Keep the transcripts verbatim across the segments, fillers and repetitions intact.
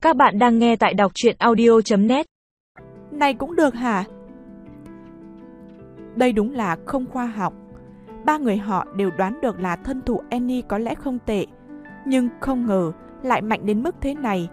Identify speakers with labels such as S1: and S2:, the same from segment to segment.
S1: Các bạn đang nghe tại đọc truyện audio chấm net.
S2: Này cũng được hả? Đây đúng là không khoa học. Ba người họ đều đoán được là thân thủ Annie có lẽ không tệ, nhưng không ngờ lại mạnh đến mức thế này.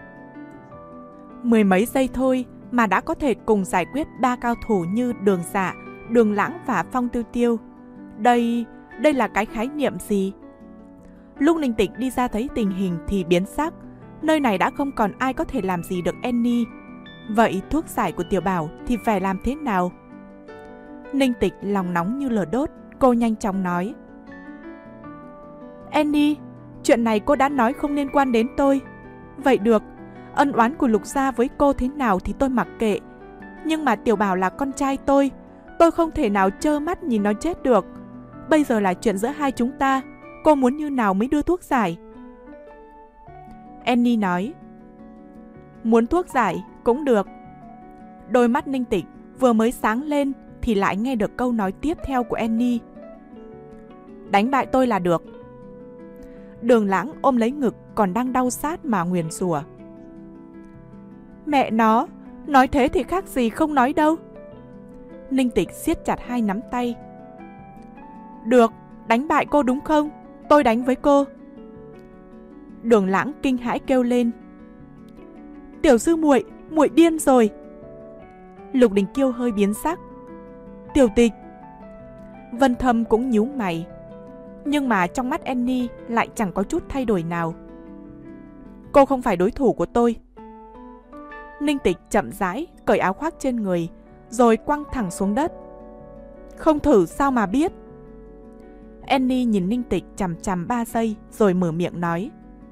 S2: Mười mấy giây thôi mà đã có thể cùng giải quyết ba cao thủ như Đường Dạ, Đường Lãng và Phong Tiêu Tiêu. Đây, đây là cái khái niệm gì? Lúc Ninh Tịch đi ra thấy tình hình thì biến sắc. Nơi này đã không còn ai có thể làm gì được Annie. Vậy thuốc giải của Tiểu Bảo thì phải làm thế nào? Ninh Tịch lòng nóng như lửa đốt, cô nhanh chóng nói. Annie, chuyện này cô đã nói không liên quan đến tôi. Vậy được, ân oán của Lục Gia với cô thế nào thì tôi mặc kệ. Nhưng mà Tiểu Bảo là con trai tôi, tôi không thể nào trơ mắt nhìn nó chết được. Bây giờ là chuyện giữa hai chúng ta, cô muốn như nào mới đưa thuốc giải? Annie nói. Muốn thuốc giải cũng được. Đôi mắt Ninh Tịch vừa mới sáng lên thì lại nghe được câu nói tiếp theo của Annie. Đánh bại tôi là được. Đường Lãng ôm lấy ngực còn đang đau sát mà nguyền rủa. Mẹ nó, nói thế thì khác gì không nói đâu. Ninh Tịch siết chặt hai nắm tay. Được, đánh bại cô đúng không? Tôi đánh với cô. Đường Lãng kinh hãi kêu lên. Tiểu sư muội, muội điên rồi. Lục Đình Kiêu hơi biến sắc. Tiểu Tịch. Vân Thâm cũng nhíu mày. Nhưng mà trong mắt Annie lại chẳng có chút thay đổi nào. Cô không phải đối thủ của tôi. Ninh Tịch chậm rãi cởi áo khoác trên người, rồi quăng thẳng xuống đất. Không thử sao mà biết. Annie nhìn Ninh Tịch chằm chằm ba giây rồi mở miệng nói.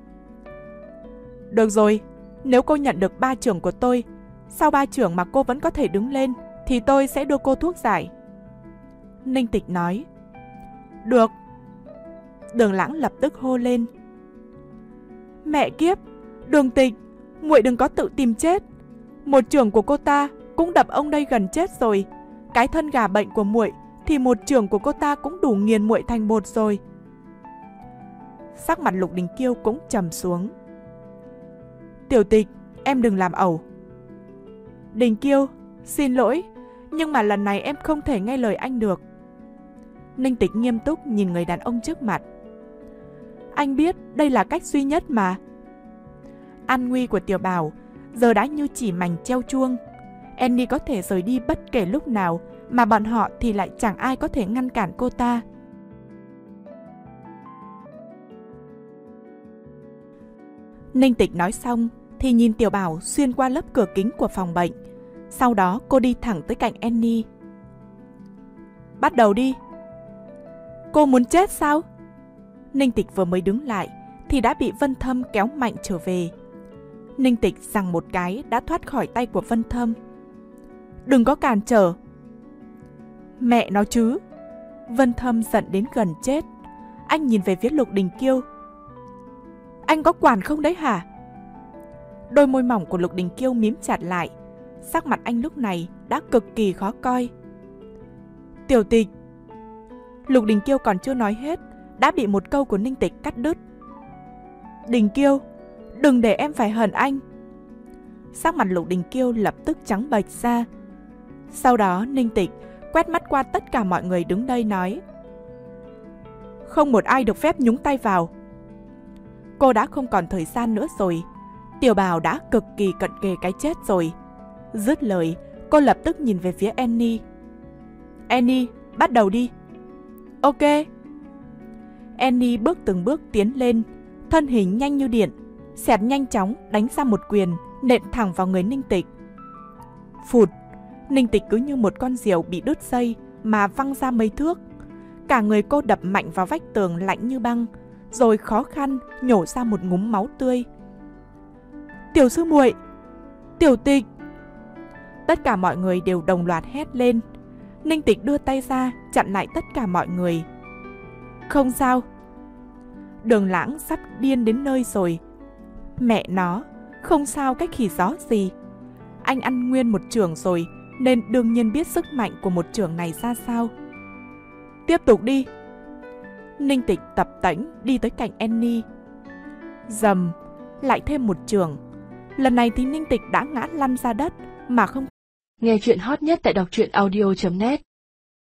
S2: Được rồi, nếu cô nhận được ba chưởng của tôi, sau ba chưởng mà cô vẫn có thể đứng lên, thì tôi sẽ đưa cô thuốc giải. Ninh Tịch nói. Được. Đường Lãng lập tức hô lên. Mẹ kiếp, Đường Tịch, muội đừng có tự tìm chết. Một chưởng của cô ta cũng đập ông đây gần chết rồi. Cái thân gà bệnh của muội thì một chưởng của cô ta cũng đủ nghiền muội thành bột rồi. Sắc mặt Lục Đình Kiêu cũng trầm xuống. Tiểu Tịch, em đừng làm ẩu. Đình Kiêu, xin lỗi, nhưng mà lần này em không thể nghe lời anh được. Ninh Tịch nghiêm túc nhìn người đàn ông trước mặt. Anh biết đây là cách duy nhất mà. An nguy của Tiểu Bảo giờ đã như chỉ mảnh treo chuông. Annie có thể rời đi bất kể lúc nào, mà bọn họ thì lại chẳng ai có thể ngăn cản cô ta. Ninh Tịch nói xong thì nhìn Tiểu Bảo xuyên qua lớp cửa kính của phòng bệnh. Sau đó cô đi thẳng tới cạnh Annie. Bắt đầu đi. Cô muốn chết sao? Ninh Tịch vừa mới đứng lại thì đã bị Vân Thâm kéo mạnh trở về. Ninh Tịch giằng một cái đã thoát khỏi tay của Vân Thâm. Đừng có cản trở. Mẹ nó chứ. Vân Thâm giận đến gần chết. Anh nhìn về phía Lục Đình Kiêu. Anh có quản không đấy hả? Đôi môi mỏng của Lục Đình Kiêu mím chặt lại. Sắc mặt anh lúc này đã cực kỳ khó coi. Tiểu Tịch. Lục Đình Kiêu còn chưa nói hết đã bị một câu của Ninh Tịch cắt đứt. Đình Kiêu, đừng để em phải hận anh. Sắc mặt Lục Đình Kiêu lập tức trắng bệch ra. Sau đó Ninh Tịch quét mắt qua tất cả mọi người đứng đây nói. Không một ai được phép nhúng tay vào. Cô đã không còn thời gian nữa rồi. Tiểu Bảo đã cực kỳ cận kề cái chết rồi. Dứt lời, cô lập tức nhìn về phía Annie. Annie, bắt đầu đi. Ok. Annie bước từng bước tiến lên, thân hình nhanh như điện, xẹt nhanh chóng đánh ra một quyền, nện thẳng vào người Ninh Tịch. Phụt, Ninh Tịch cứ như một con diều bị đứt dây mà văng ra mấy thước. Cả người cô đập mạnh vào vách tường lạnh như băng, rồi khó khăn nhổ ra một ngụm máu tươi. Tiểu sư muội, Tiểu Tịch. Tất cả mọi người đều đồng loạt hét lên. Ninh Tịch đưa tay ra chặn lại tất cả mọi người. Không sao. Đường Lãng sắp điên đến nơi rồi. Mẹ nó, không sao cái khỉ gió gì. Anh ăn nguyên một chưởng rồi nên đương nhiên biết sức mạnh của một chưởng này ra sao. Tiếp tục đi. Ninh Tịch tập tễnh đi tới cạnh Annie. Dầm, lại thêm một chưởng. Lần này thì Ninh Tịch đã ngã lăn ra đất mà không.
S3: Nghe chuyện hot nhất tại đọc truyện audio chấm net.